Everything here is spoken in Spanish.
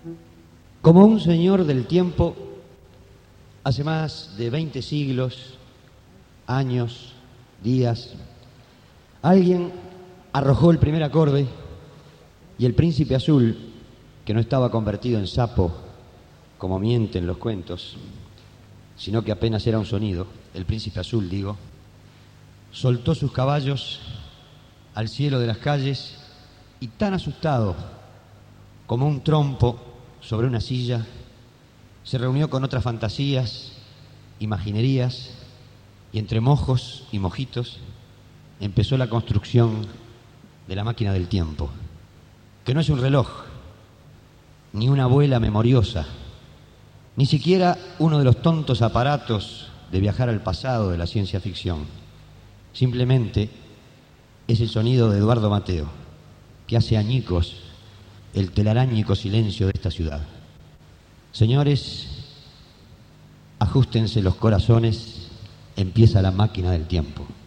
Como un señor del tiempo, hace más de 20 siglos, años, días, alguien arrojó el primer acorde y el príncipe azul, que no estaba convertido en sapo, como mienten los cuentos, sino que apenas era un sonido, el príncipe azul, digo, soltó sus caballos al cielo de las calles y, tan asustado como un trompo sobre una silla, se reunió con otras fantasías, imaginerías, y entre mojos y mojitos empezó la construcción de la máquina del tiempo, que no es un reloj, ni una abuela memoriosa, ni siquiera uno de los tontos aparatos de viajar al pasado de la ciencia ficción. Simplemente es el sonido de Eduardo Mateo, que hace añicos el telarañico silencio de esta ciudad. Señores, ajustense los corazones, empieza la máquina del tiempo.